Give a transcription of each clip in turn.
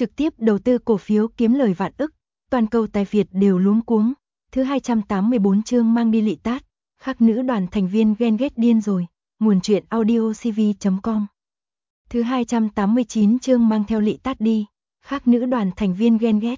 trực tiếp đầu tư cổ phiếu kiếm lời vạn ức, toàn cầu tài Việt đều luống cuống. Thứ 284 chương mang đi Lị Tát, khác nữ đoàn thành viên ghen ghét điên rồi, nguồn truyện audiocv.com. Thứ 289 chương mang theo Lị Tát đi, khác nữ đoàn thành viên ghen ghét.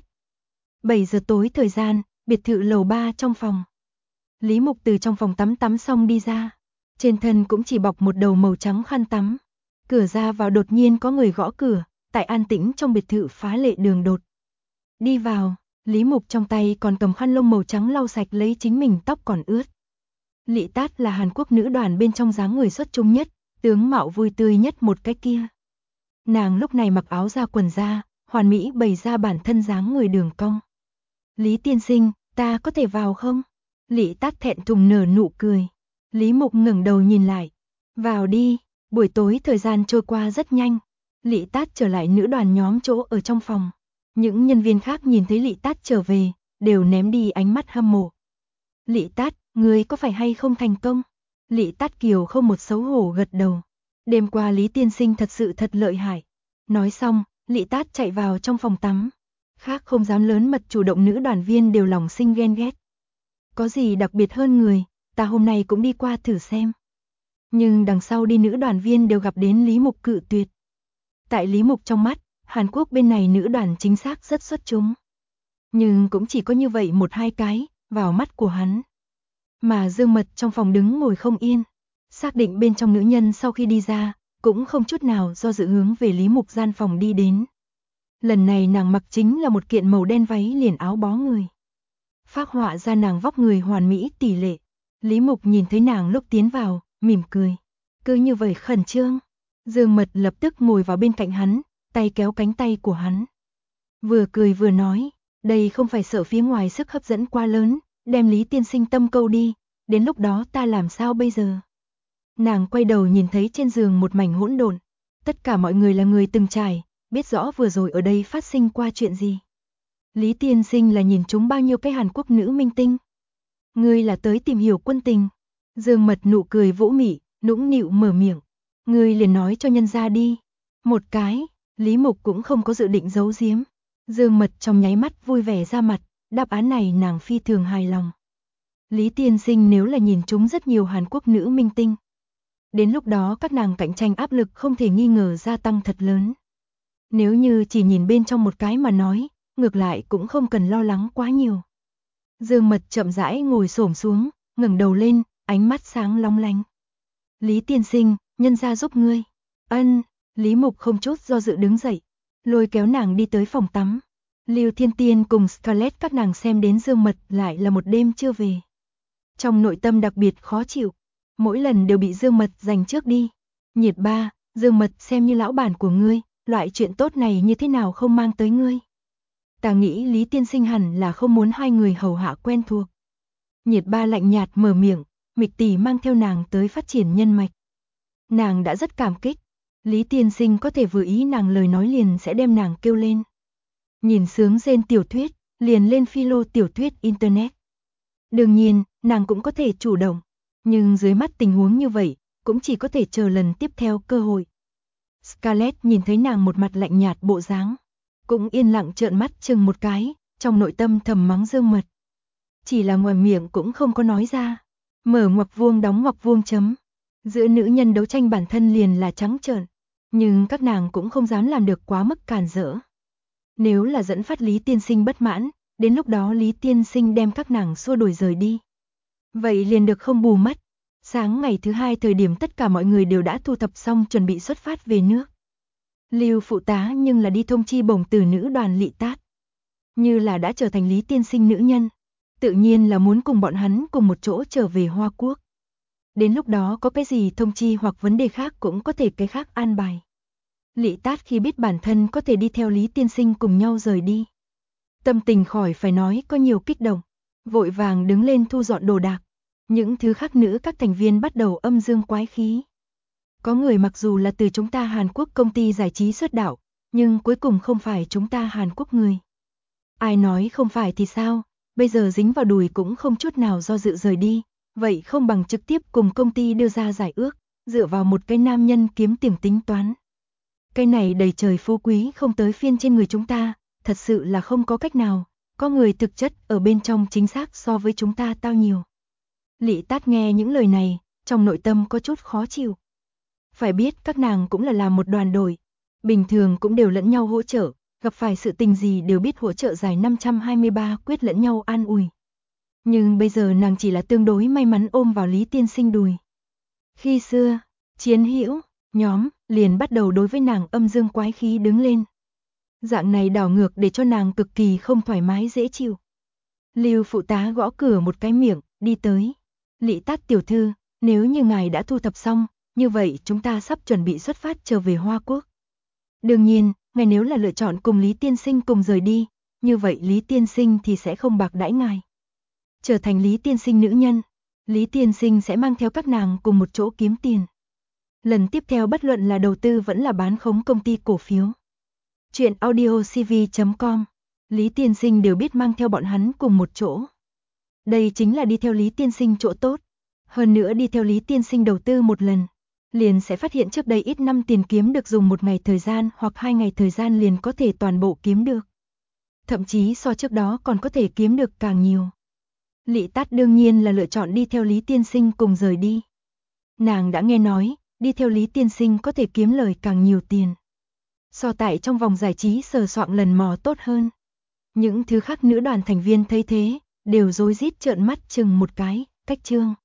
7 giờ tối thời gian, biệt thự lầu 3 trong phòng. Lý Mục từ trong phòng tắm xong đi ra, trên thân cũng chỉ bọc một đầu màu trắng khăn tắm. Cửa ra vào đột nhiên có người gõ cửa, tại an tĩnh trong biệt thự phá lệ đường đột. Đi vào, Lý Mục trong tay còn cầm khăn lông màu trắng lau sạch lấy chính mình tóc còn ướt. Lị Tát là Hàn Quốc nữ đoàn bên trong dáng người xuất chúng nhất, tướng mạo vui tươi nhất một cái kia. Nàng lúc này mặc áo da quần da, hoàn mỹ bày ra bản thân dáng người đường cong. Lý tiên sinh, ta có thể vào không? Lị Tát thẹn thùng nở nụ cười. Lý Mục ngẩng đầu nhìn lại. Vào đi. Buổi tối thời gian trôi qua rất nhanh. Lị Tát trở lại nữ đoàn nhóm chỗ ở trong phòng. Những nhân viên khác nhìn thấy Lị Tát trở về, đều ném đi ánh mắt hâm mộ. Lị Tát, ngươi có phải hay không thành công? Lị Tát kiều không một xấu hổ gật đầu. Đêm qua Lý tiên sinh thật sự thật lợi hại. Nói xong, Lị Tát chạy vào trong phòng tắm. Khác không dám lớn mật chủ động nữ đoàn viên đều lòng sinh ghen ghét. Có gì đặc biệt hơn người, ta hôm nay cũng đi qua thử xem. Nhưng đằng sau đi nữ đoàn viên đều gặp đến Lý Mục cự tuyệt. Tại Lý Mục trong mắt, Hàn Quốc bên này nữ đoàn chính xác rất xuất chúng. Nhưng cũng chỉ có như vậy một hai cái, vào mắt của hắn. Mà Dương Mật trong phòng đứng ngồi không yên. Xác định bên trong nữ nhân sau khi đi ra, cũng không chút nào do dự hướng về Lý Mục gian phòng đi đến. Lần này nàng mặc chính là một kiện màu đen váy liền áo bó người. Phác họa ra nàng vóc người hoàn mỹ tỷ lệ. Lý Mục nhìn thấy nàng lúc tiến vào, mỉm cười. Cứ như vậy khẩn trương. Dương Mật lập tức ngồi vào bên cạnh hắn, tay kéo cánh tay của hắn. Vừa cười vừa nói, đây không phải sợ phía ngoài sức hấp dẫn quá lớn, đem Lý tiên sinh tâm câu đi, đến lúc đó ta làm sao bây giờ? Nàng quay đầu nhìn thấy trên giường một mảnh hỗn độn, tất cả mọi người là người từng trải, biết rõ vừa rồi ở đây phát sinh qua chuyện gì. Lý tiên sinh là nhìn chúng bao nhiêu cái Hàn Quốc nữ minh tinh? Ngươi là tới tìm hiểu quân tình. Dương Mật nụ cười vũ mị, nũng nịu mở miệng. Ngươi liền nói cho nhân ra đi. Một cái, Lý Mục cũng không có dự định giấu giếm. Dương Mật trong nháy mắt vui vẻ ra mặt, đáp án này nàng phi thường hài lòng. Lý tiên sinh nếu là nhìn chúng rất nhiều Hàn Quốc nữ minh tinh. Đến lúc đó các nàng cạnh tranh áp lực không thể nghi ngờ gia tăng thật lớn. Nếu như chỉ nhìn bên trong một cái mà nói, ngược lại cũng không cần lo lắng quá nhiều. Dương Mật chậm rãi ngồi xổm xuống, ngẩng đầu lên, ánh mắt sáng long lanh. Lý tiên sinh, nhân gia giúp ngươi. Ân, Lý Mục không chút do dự đứng dậy, lôi kéo nàng đi tới phòng tắm. Lưu Thiên Tiên cùng Scarlett các nàng xem đến Dương Mật lại là một đêm chưa về. Trong nội tâm đặc biệt khó chịu, mỗi lần đều bị Dương Mật giành trước đi. Nhiệt ba, Dương Mật xem như lão bản của ngươi, loại chuyện tốt này như thế nào không mang tới ngươi. Ta nghĩ Lý tiên sinh hẳn là không muốn hai người hầu hạ quen thuộc. Nhiệt ba lạnh nhạt mở miệng, Mịch tỷ mang theo nàng tới phát triển nhân mạch. Nàng đã rất cảm kích, Lý tiên sinh có thể vừa ý nàng lời nói liền sẽ đem nàng kêu lên. Nhìn sướng rên tiểu thuyết, liền lên philo tiểu thuyết internet. Đương nhiên, nàng cũng có thể chủ động, nhưng dưới mắt tình huống như vậy, cũng chỉ có thể chờ lần tiếp theo cơ hội. Scarlett nhìn thấy nàng một mặt lạnh nhạt bộ dáng, cũng yên lặng trợn mắt chừng một cái, trong nội tâm thầm mắng Dương Mật. Chỉ là ngoài miệng cũng không có nói ra. Mở ngoặc vuông đóng ngoặc vuông chấm. Giữa nữ nhân đấu tranh bản thân liền là trắng trợn, nhưng các nàng cũng không dám làm được quá mức cản rỡ. Nếu là dẫn phát Lý tiên sinh bất mãn, đến lúc đó Lý tiên sinh đem các nàng xua đuổi rời đi. Vậy liền được không bù mất. Sáng ngày thứ hai thời điểm tất cả mọi người đều đã thu thập xong chuẩn bị xuất phát về nước. Lưu phụ tá nhưng là đi thông chi bổng từ nữ đoàn Lị Tát. Như là đã trở thành Lý tiên sinh nữ nhân, tự nhiên là muốn cùng bọn hắn cùng một chỗ trở về Hoa Quốc. Đến lúc đó có cái gì thông chi hoặc vấn đề khác cũng có thể cái khác an bài. Lị Tát khi biết bản thân có thể đi theo Lý tiên sinh cùng nhau rời đi, tâm tình khỏi phải nói có nhiều kích động, vội vàng đứng lên thu dọn đồ đạc. Những thứ khác nữ các thành viên bắt đầu âm dương quái khí. Có người mặc dù là từ chúng ta Hàn Quốc công ty giải trí xuất đạo, nhưng cuối cùng không phải chúng ta Hàn Quốc người. Ai nói không phải thì sao, bây giờ dính vào đùi cũng không chút nào do dự rời đi, vậy không bằng trực tiếp cùng công ty đưa ra giải ước, dựa vào một cái nam nhân kiếm tiền tính toán. Cái này đầy trời phú quý không tới phiên trên người chúng ta, thật sự là không có cách nào, có người thực chất ở bên trong chính xác so với chúng ta tao nhiều. Lị Tát nghe những lời này, trong nội tâm có chút khó chịu. Phải biết các nàng cũng là làm một đoàn đội, bình thường cũng đều lẫn nhau hỗ trợ, gặp phải sự tình gì đều biết hỗ trợ giải 523 quyết lẫn nhau an ủi. Nhưng bây giờ nàng chỉ là tương đối may mắn ôm vào Lý Tiên Sinh đùi. Khi xưa, chiến hữu nhóm liền bắt đầu đối với nàng âm dương quái khí đứng lên. Dạng này đảo ngược để cho nàng cực kỳ không thoải mái dễ chịu. Lưu phụ tá gõ cửa một cái miệng, đi tới. Lị Tát tiểu thư, nếu như ngài đã thu thập xong, như vậy chúng ta sắp chuẩn bị xuất phát trở về Hoa Quốc. Đương nhiên, ngài nếu là lựa chọn cùng Lý Tiên Sinh cùng rời đi, như vậy Lý Tiên Sinh thì sẽ không bạc đãi ngài. Trở thành Lý Tiên Sinh nữ nhân, Lý Tiên Sinh sẽ mang theo các nàng cùng một chỗ kiếm tiền. Lần tiếp theo bất luận là đầu tư vẫn là bán khống công ty cổ phiếu. Chuyện audiocv.com, Lý Tiên Sinh đều biết mang theo bọn hắn cùng một chỗ. Đây chính là đi theo Lý Tiên Sinh chỗ tốt. Hơn nữa đi theo Lý Tiên Sinh đầu tư một lần, liền sẽ phát hiện trước đây ít năm tiền kiếm được dùng một ngày thời gian hoặc 2 ngày thời gian liền có thể toàn bộ kiếm được. Thậm chí so trước đó còn có thể kiếm được càng nhiều. Lị Tát đương nhiên là lựa chọn đi theo Lý Tiên Sinh cùng rời đi. Nàng đã nghe nói, đi theo Lý Tiên Sinh có thể kiếm lời càng nhiều tiền. So tại trong vòng giải trí sờ soạng lần mò tốt hơn. Những thứ khác nữ đoàn thành viên thấy thế, đều rối rít trợn mắt chừng một cái, cách chương.